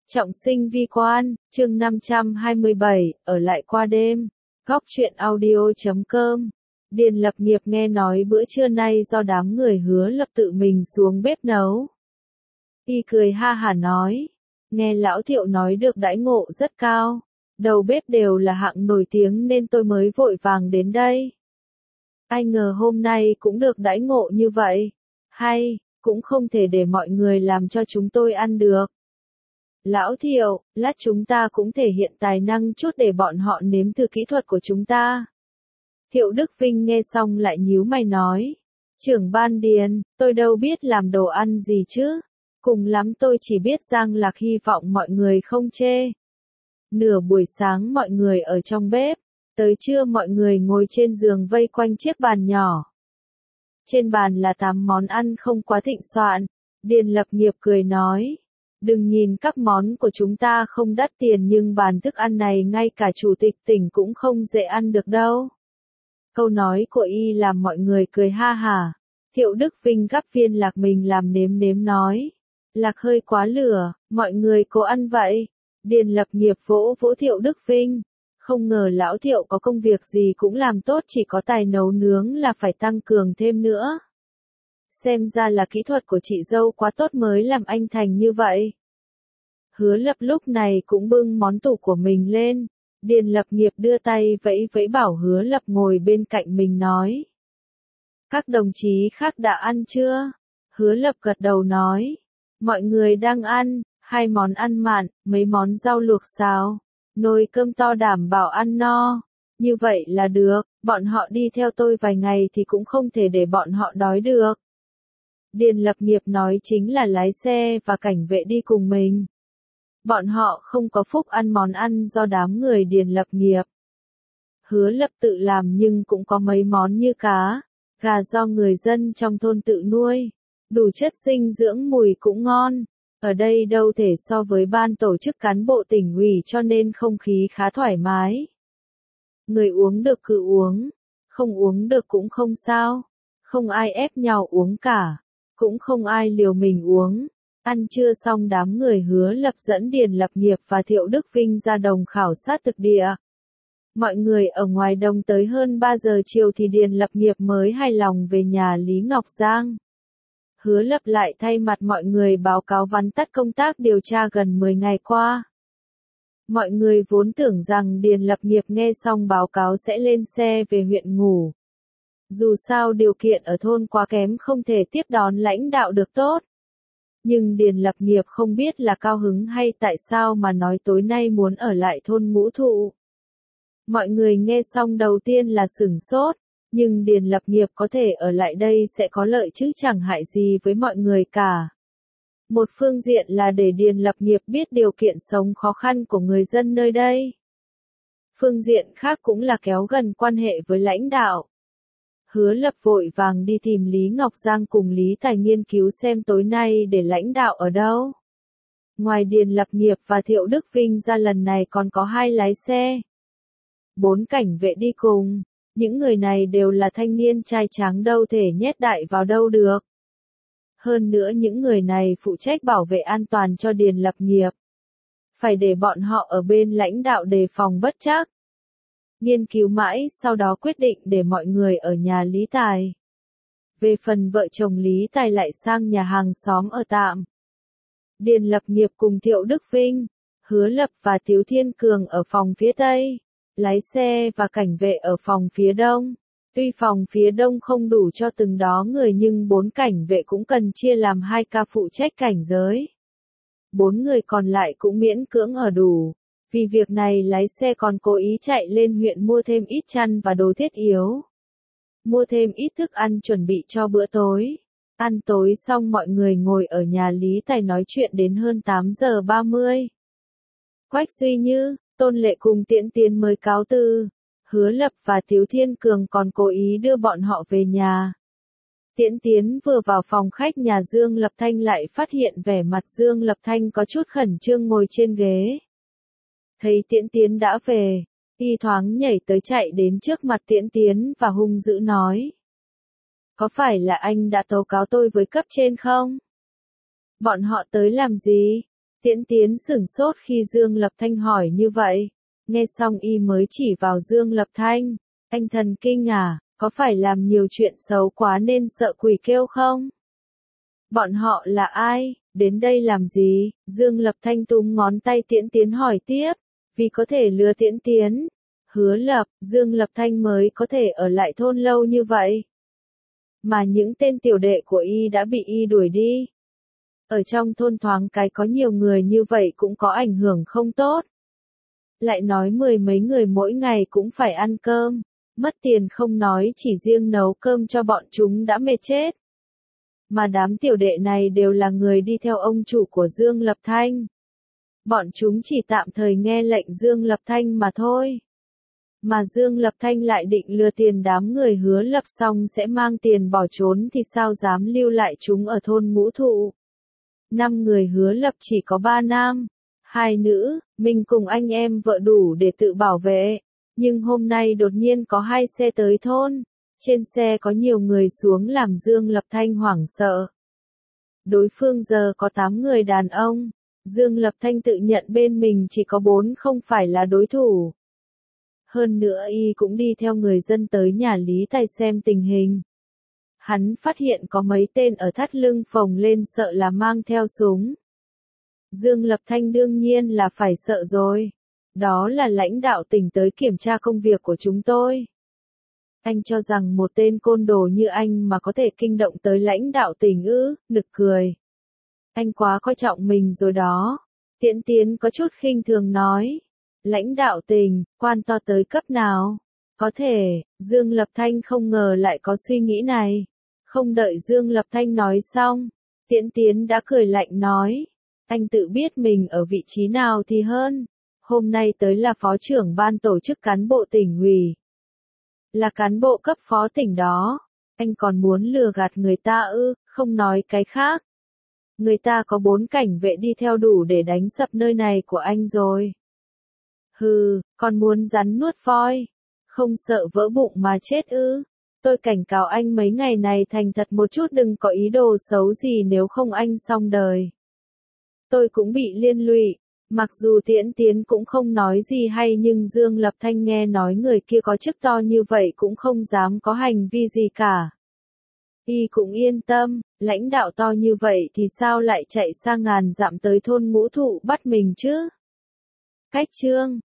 Trọng sinh vi quan, chương 527, ở lại qua đêm. Góc truyện audio.com. Điền Lập Nghiệp nghe nói bữa trưa nay do đám người Hứa Lập tự mình xuống bếp nấu. Y cười ha hả nói, nghe lão Thiệu nói được đãi ngộ rất cao, đầu bếp đều là hạng nổi tiếng nên tôi mới vội vàng đến đây. Ai ngờ hôm nay cũng được đãi ngộ như vậy, hay, cũng không thể để mọi người làm cho chúng tôi ăn được. Lão Thiệu, lát chúng ta cũng thể hiện tài năng chút để bọn họ nếm thử kỹ thuật của chúng ta. Thiệu Đức Vinh nghe xong lại nhíu mày nói, trưởng ban Điền, tôi đâu biết làm đồ ăn gì chứ, cùng lắm tôi chỉ biết Giang Lạc hy vọng mọi người không chê. Nửa buổi sáng mọi người ở trong bếp, tới trưa mọi người ngồi trên giường vây quanh chiếc bàn nhỏ. Trên bàn là 8 món ăn không quá thịnh soạn, Điền Lập Nghiệp cười nói. Đừng nhìn các món của chúng ta không đắt tiền nhưng bàn thức ăn này ngay cả chủ tịch tỉnh cũng không dễ ăn được đâu. Câu nói của y làm mọi người cười ha hả. Thiệu Đức Vinh gắp viên lạc mình làm nếm nếm nói. Lạc hơi quá lửa, mọi người cố ăn vậy. Điền Lập Nghiệp vỗ vỗ Thiệu Đức Vinh. Không ngờ lão Thiệu có công việc gì cũng làm tốt, chỉ có tài nấu nướng là phải tăng cường thêm nữa. Xem ra là kỹ thuật của chị dâu quá tốt mới làm anh thành như vậy. Hứa Lập lúc này cũng bưng món tủ của mình lên. Điền Lập Nghiệp đưa tay vẫy vẫy bảo Hứa Lập ngồi bên cạnh mình nói. Các đồng chí khác đã ăn chưa? Hứa Lập gật đầu nói. Mọi người đang ăn, 2 món ăn mặn, mấy món rau luộc xào, nồi cơm to đảm bảo ăn no. Như vậy là được, bọn họ đi theo tôi vài ngày thì cũng không thể để bọn họ đói được. Điền Lập Nghiệp nói chính là lái xe và cảnh vệ đi cùng mình. Bọn họ không có phúc ăn món ăn do đám người Điền Lập Nghiệp. Hứa Lập tự làm nhưng cũng có mấy món như cá, gà do người dân trong thôn tự nuôi. Đủ chất dinh dưỡng, mùi cũng ngon. Ở đây đâu thể so với ban tổ chức cán bộ tỉnh ủy cho nên không khí khá thoải mái. Người uống được cứ uống, không uống được cũng không sao. Không ai ép nhau uống cả. Cũng không ai liều mình uống. Ăn trưa xong đám người Hứa Lập dẫn Điền Lập Nghiệp và Thiệu Đức Vinh ra đồng khảo sát thực địa. Mọi người ở ngoài đồng tới hơn 3 giờ chiều thì Điền Lập Nghiệp mới hài lòng về nhà Lý Ngọc Giang. Hứa Lập lại thay mặt mọi người báo cáo vắn tắt công tác điều tra gần 10 ngày qua. Mọi người vốn tưởng rằng Điền Lập Nghiệp nghe xong báo cáo sẽ lên xe về huyện ngủ. Dù sao điều kiện ở thôn quá kém không thể tiếp đón lãnh đạo được tốt. Nhưng Điền Lập Nghiệp không biết là cao hứng hay tại sao mà nói tối nay muốn ở lại thôn Ngũ Thụ. Mọi người nghe xong đầu tiên là sửng sốt, nhưng Điền Lập Nghiệp có thể ở lại đây sẽ có lợi chứ chẳng hại gì với mọi người cả. Một phương diện là để Điền Lập Nghiệp biết điều kiện sống khó khăn của người dân nơi đây. Phương diện khác cũng là kéo gần quan hệ với lãnh đạo. Hứa Lập vội vàng đi tìm Lý Ngọc Giang cùng Lý Tài nghiên cứu xem tối nay để lãnh đạo ở đâu. Ngoài Điền Lập Nghiệp và Thiệu Đức Vinh ra lần này còn có 2 lái xe. 4 cảnh vệ đi cùng, những người này đều là thanh niên trai tráng đâu thể nhét đại vào đâu được. Hơn nữa những người này phụ trách bảo vệ an toàn cho Điền Lập Nghiệp. Phải để bọn họ ở bên lãnh đạo đề phòng bất trắc. Nghiên cứu mãi sau đó quyết định để mọi người ở nhà Lý Tài. Về phần vợ chồng Lý Tài lại sang nhà hàng xóm ở tạm. Điền Lập Nghiệp cùng Thiệu Đức Vinh, Hứa Lập và Tiếu Thiên Cường ở phòng phía Tây. Lái xe và cảnh vệ ở phòng phía Đông. Tuy phòng phía Đông không đủ cho từng đó người nhưng 4 cảnh vệ cũng cần chia làm 2 ca phụ trách cảnh giới. 4 người còn lại cũng miễn cưỡng ở đủ. Vì việc này lái xe còn cố ý chạy lên huyện mua thêm ít chăn và đồ thiết yếu. Mua thêm ít thức ăn chuẩn bị cho bữa tối. Ăn tối xong mọi người ngồi ở nhà Lý Tài nói chuyện đến hơn 8 giờ 30. Quách Duy Như, Tôn Lệ cùng Tiễn Tiến mới cáo từ. Hứa Lập và Tiếu Thiên Cường còn cố ý đưa bọn họ về nhà. Tiễn Tiến vừa vào phòng khách nhà Dương Lập Thanh lại phát hiện vẻ mặt Dương Lập Thanh có chút khẩn trương ngồi trên ghế. Thấy Tiễn Tiến đã về, y thoáng nhảy tới chạy đến trước mặt Tiễn Tiến và hung dữ nói. Có phải là anh đã tố cáo tôi với cấp trên không? Bọn họ tới làm gì? Tiễn Tiến sửng sốt khi Dương Lập Thanh hỏi như vậy. Nghe xong y mới chỉ vào Dương Lập Thanh. Anh thần kinh à, có phải làm nhiều chuyện xấu quá nên sợ quỷ kêu không? Bọn họ là ai, đến đây làm gì? Dương Lập Thanh túm ngón tay Tiễn Tiến hỏi tiếp. Vì có thể lừa Tiễn Tiến. Hứa Lập, Dương Lập Thanh mới có thể ở lại thôn lâu như vậy. Mà những tên tiểu đệ của y đã bị y đuổi đi. Ở trong thôn thoáng cái có nhiều người như vậy cũng có ảnh hưởng không tốt. Lại nói mười mấy người mỗi ngày cũng phải ăn cơm. Mất tiền không nói, chỉ riêng nấu cơm cho bọn chúng đã mệt chết. Mà đám tiểu đệ này đều là người đi theo ông chủ của Dương Lập Thanh. Bọn chúng chỉ tạm thời nghe lệnh Dương Lập Thanh mà thôi. Mà Dương Lập Thanh lại định lừa tiền đám người Hứa Lập xong sẽ mang tiền bỏ trốn thì sao dám lưu lại chúng ở thôn Ngũ Thụ. 5 người Hứa Lập chỉ có 3 nam, 2 nữ, mình cùng anh em vợ đủ để tự bảo vệ. Nhưng hôm nay đột nhiên có 2 xe tới thôn. Trên xe có nhiều người xuống làm Dương Lập Thanh hoảng sợ. Đối phương giờ có 8 người đàn ông. Dương Lập Thanh tự nhận bên mình chỉ có 4 không phải là đối thủ. Hơn nữa y cũng đi theo người dân tới nhà Lý Tài xem tình hình. Hắn phát hiện có mấy tên ở thắt lưng phồng lên sợ là mang theo súng. Dương Lập Thanh đương nhiên là phải sợ rồi. Đó là lãnh đạo tỉnh tới kiểm tra công việc của chúng tôi. Anh cho rằng một tên côn đồ như anh mà có thể kinh động tới lãnh đạo tỉnh ư, nực cười. Anh quá coi trọng mình rồi đó. Tiễn Tiến có chút khinh thường nói. Lãnh đạo tỉnh, quan to tới cấp nào? Có thể, Dương Lập Thanh không ngờ lại có suy nghĩ này. Không đợi Dương Lập Thanh nói xong, Tiễn Tiến đã cười lạnh nói. Anh tự biết mình ở vị trí nào thì hơn. Hôm nay tới là phó trưởng ban tổ chức cán bộ tỉnh ủy. Là cán bộ cấp phó tỉnh đó. Anh còn muốn lừa gạt người ta ư, không nói cái khác. Người ta có 4 cảnh vệ đi theo đủ để đánh sập nơi này của anh rồi. Hừ, còn muốn rắn nuốt voi. Không sợ vỡ bụng mà chết ư. Tôi cảnh cáo anh mấy ngày này thành thật một chút, đừng có ý đồ xấu gì nếu không anh xong đời. Tôi cũng bị liên lụy. Mặc dù Tiễn Tiến cũng không nói gì hay nhưng Dương Lập Thanh nghe nói người kia có chức to như vậy cũng không dám có hành vi gì cả. Y cũng yên tâm, lãnh đạo to như vậy thì sao lại chạy xa ngàn dặm tới thôn Ngũ Thụ bắt mình chứ? Cách chương